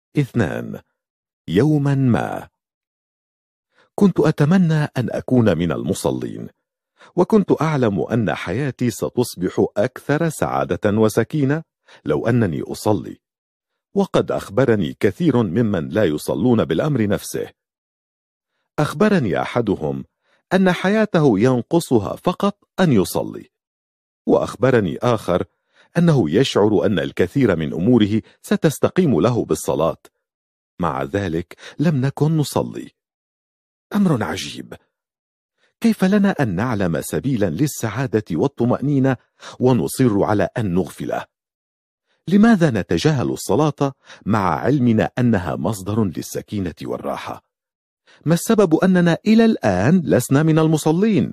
2. يوما ما. كنت أتمنى أن أكون من المصلين، وكنت أعلم أن حياتي ستصبح أكثر سعادة وسكينة لو أنني أصلي. وقد أخبرني كثير ممن لا يصلون بالأمر نفسه. أخبرني أحدهم أن حياته ينقصها فقط أن يصلي، وأخبرني آخر أنه يشعر أن الكثير من أموره ستستقيم له بالصلاة، مع ذلك لم نكن نصلي. أمر عجيب. كيف لنا أن نعلم سبيلا للسعادة والطمأنينة ونصر على أن نغفله؟ لماذا نتجاهل الصلاة مع علمنا أنها مصدر للسكينة والراحة؟ ما السبب أننا إلى الآن لسنا من المصلين؟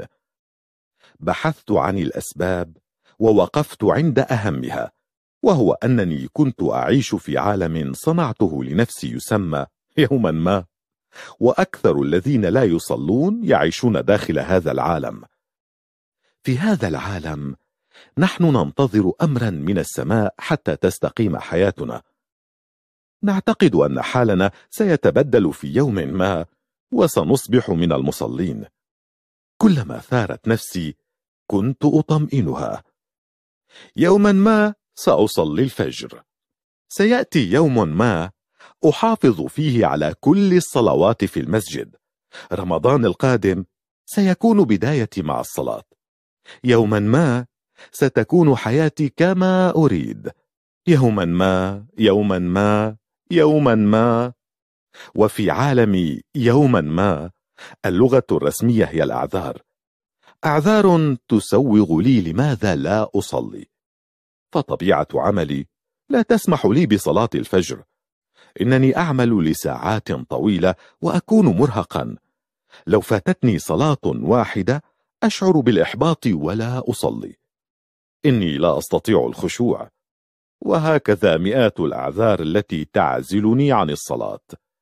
بحثت عن الأسباب ووقفت عند أهمها، وهو أنني كنت أعيش في عالم صنعته لنفسي يسمى يوما ما، وأكثر الذين لا يصلون يعيشون داخل هذا العالم. في هذا العالم نحن ننتظر أمرا من السماء حتى تستقيم حياتنا. نعتقد أن حالنا سيتبدل في يوم ما وسنصبح من المصلين. كلما ثارت نفسي كنت أطمئنها. يوما ما سأصلي الفجر. سيأتي يوم ما أحافظ فيه على كل الصلوات في المسجد. رمضان القادم سيكون بدايتي مع الصلاة. يوما ما ستكون حياتي كما أريد. يوما ما يوما ما يوما ما. وفي عالمي يوما ما اللغة الرسمية هي الأعذار. أعذار تسوغ لي لماذا لا أصلي، فطبيعة عملي لا تسمح لي بصلاة الفجر. إنني أعمل لساعات طويلة وأكون مرهقا. لو فاتتني صلاة واحدة أشعر بالإحباط ولا أصلي. إني لا أستطيع الخشوع. وهكذا مئات الأعذار التي تعزلني عن الصلاة.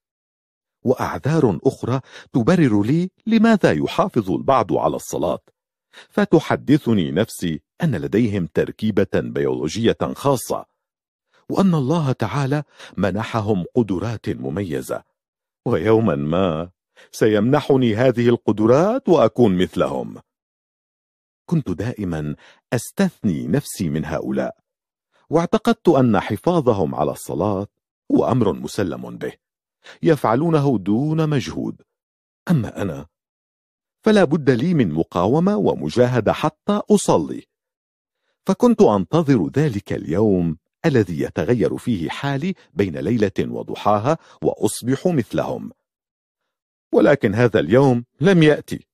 وأعذار أخرى تبرر لي لماذا يحافظ البعض على الصلاة، فتحدثني نفسي أن لديهم تركيبة بيولوجية خاصة، وأن الله تعالى منحهم قدرات مميزة، ويوما ما سيمنحني هذه القدرات وأكون مثلهم. كنت دائما أستثني نفسي من هؤلاء، واعتقدت أن حفاظهم على الصلاة هو أمر مسلم به، يفعلونه دون مجهود. أما أنا فلا بد لي من مقاومة ومجاهدة حتى أصلي. فكنت أنتظر ذلك اليوم الذي يتغير فيه حالي بين ليلة وضحاها وأصبح مثلهم. ولكن هذا اليوم لم يأتي.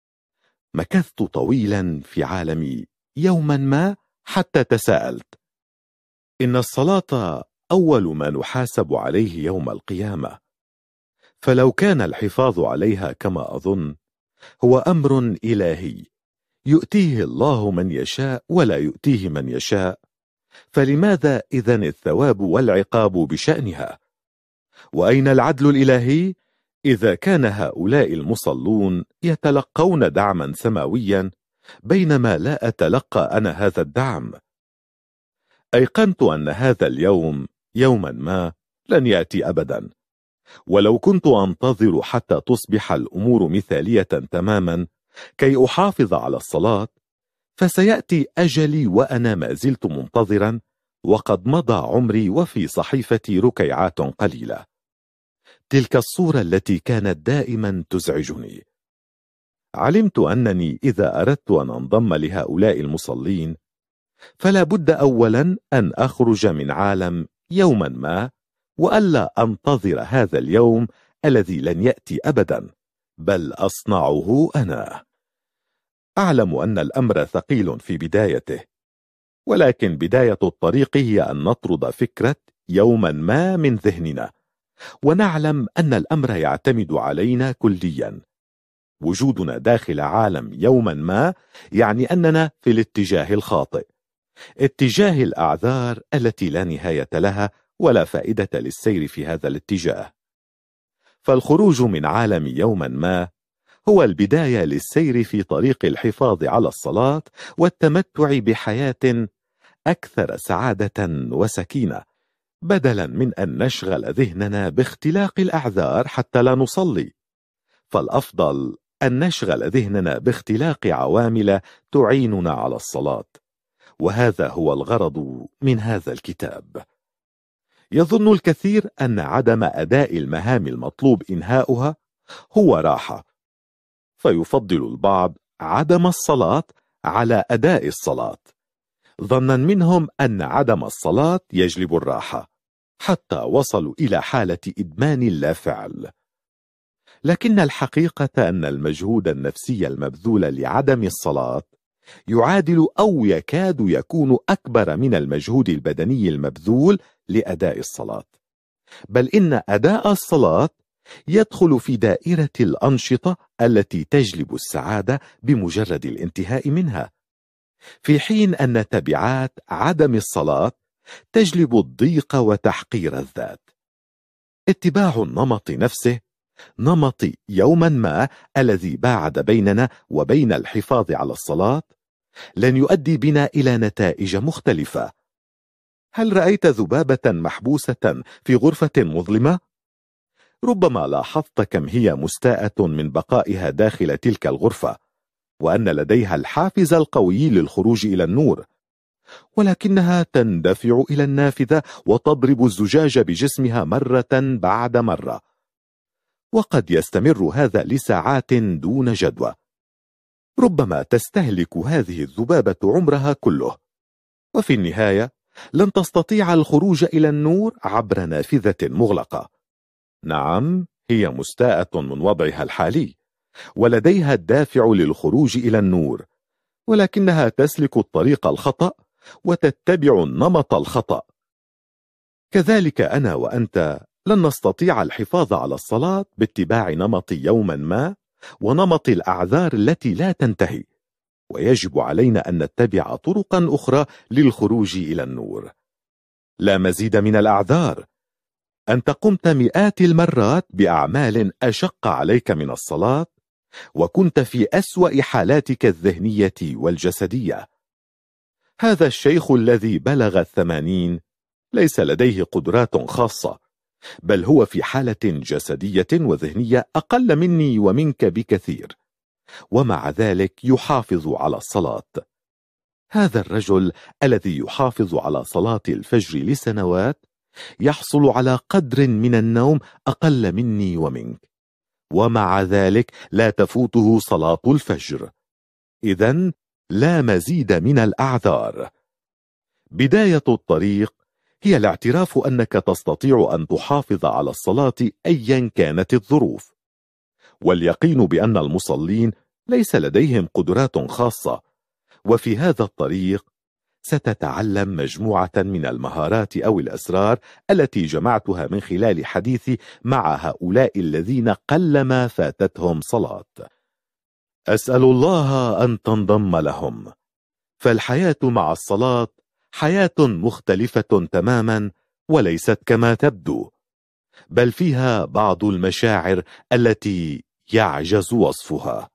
مكثت طويلا في عالمي يوما ما حتى تساءلت. إن الصلاة أول ما نحاسب عليه يوم القيامة، فلو كان الحفاظ عليها كما أظن هو أمر إلهي يؤتيه الله من يشاء ولا يؤتيه من يشاء، فلماذا إذن الثواب والعقاب بشأنها؟ وأين العدل الإلهي إذا كان هؤلاء المصلون يتلقون دعما سماويا بينما لا أتلقى أنا هذا الدعم؟ أيقنت أن هذا اليوم يوما ما لن يأتي أبدا. ولو كنت أنتظر حتى تصبح الأمور مثالية تماما كي أحافظ على الصلاة، فسيأتي أجلي وأنا ما زلت منتظرا، وقد مضى عمري وفي صحيفتي ركيعات قليلة. تلك الصورة التي كانت دائما تزعجني. علمت أنني إذا أردت أن أنضم لهؤلاء المصلين فلا بد أولا أن أخرج من عالم يوما ما، وألا أنتظر هذا اليوم الذي لن يأتي أبدا، بل أصنعه أنا. أعلم أن الأمر ثقيل في بدايته، ولكن بداية الطريق هي أن نطرد فكرة يوما ما من ذهننا، ونعلم أن الأمر يعتمد علينا كليا. وجودنا داخل عالم يوما ما يعني أننا في الاتجاه الخاطئ، اتجاه الأعذار التي لا نهاية لها ولا فائدة للسير في هذا الاتجاه. فالخروج من عالم يوما ما هو البداية للسير في طريق الحفاظ على الصلاة والتمتع بحياة أكثر سعادة وسكينة، بدلا من أن نشغل ذهننا باختلاق الأعذار حتى لا نصلي، فالأفضل أن نشغل ذهننا باختلاق عوامل تعيننا على الصلاة، وهذا هو الغرض من هذا الكتاب. يظن الكثير أن عدم أداء المهام المطلوب إنهاؤها هو راحة، فيفضل البعض عدم الصلاة على أداء الصلاة، ظنا منهم أن عدم الصلاة يجلب الراحة، حتى وصلوا إلى حالة إدمان لا فعل. لكن الحقيقة أن المجهود النفسي المبذول لعدم الصلاة يعادل أو يكاد يكون أكبر من المجهود البدني المبذول لأداء الصلاة، بل إن أداء الصلاة يدخل في دائرة الأنشطة التي تجلب السعادة بمجرد الانتهاء منها، في حين أن تبعات عدم الصلاة تجلب الضيق وتحقير الذات. اتباع النمط نفسه، نمط يوما ما الذي باعد بيننا وبين الحفاظ على الصلاة، لن يؤدي بنا إلى نتائج مختلفة. هل رأيت ذبابة محبوسة في غرفة مظلمة؟ ربما لاحظت كم هي مستاءة من بقائها داخل تلك الغرفة، وأن لديها الحافز القوي للخروج إلى النور، ولكنها تندفع إلى النافذة وتضرب الزجاج بجسمها مرة بعد مرة، وقد يستمر هذا لساعات دون جدوى. ربما تستهلك هذه الذبابة عمرها كله، وفي النهاية لن تستطيع الخروج إلى النور عبر نافذة مغلقة. نعم، هي مستاءة من وضعها الحالي، ولديها الدافع للخروج إلى النور، ولكنها تسلك الطريق الخطأ وتتبع النمط الخطأ. كذلك أنا وأنت لن نستطيع الحفاظ على الصلاة باتباع نمط يوما ما ونمط الأعذار التي لا تنتهي، ويجب علينا أن نتبع طرقا أخرى للخروج إلى النور. لا مزيد من الأعذار. أنت قمت مئات المرات بأعمال أشق عليك من الصلاة، وكنت في أسوأ حالاتك الذهنية والجسدية. هذا الشيخ الذي بلغ 80 ليس لديه قدرات خاصة، بل هو في حالة جسدية وذهنية أقل مني ومنك بكثير، ومع ذلك يحافظ على الصلاة. هذا الرجل الذي يحافظ على صلاة الفجر لسنوات يحصل على قدر من النوم أقل مني ومنك، ومع ذلك لا تفوته صلاة الفجر. إذن لا مزيد من الأعذار. بداية الطريق هي الاعتراف أنك تستطيع أن تحافظ على الصلاة أيا كانت الظروف، واليقين بأن المصلين ليس لديهم قدرات خاصة. وفي هذا الطريق ستتعلم مجموعة من المهارات أو الأسرار التي جمعتها من خلال حديثي مع هؤلاء الذين قلما فاتتهم صلاة. أسأل الله أن تنضم لهم، فالحياة مع الصلاة حياة مختلفة تماما، وليست كما تبدو، بل فيها بعض المشاعر التي يعجز وصفها.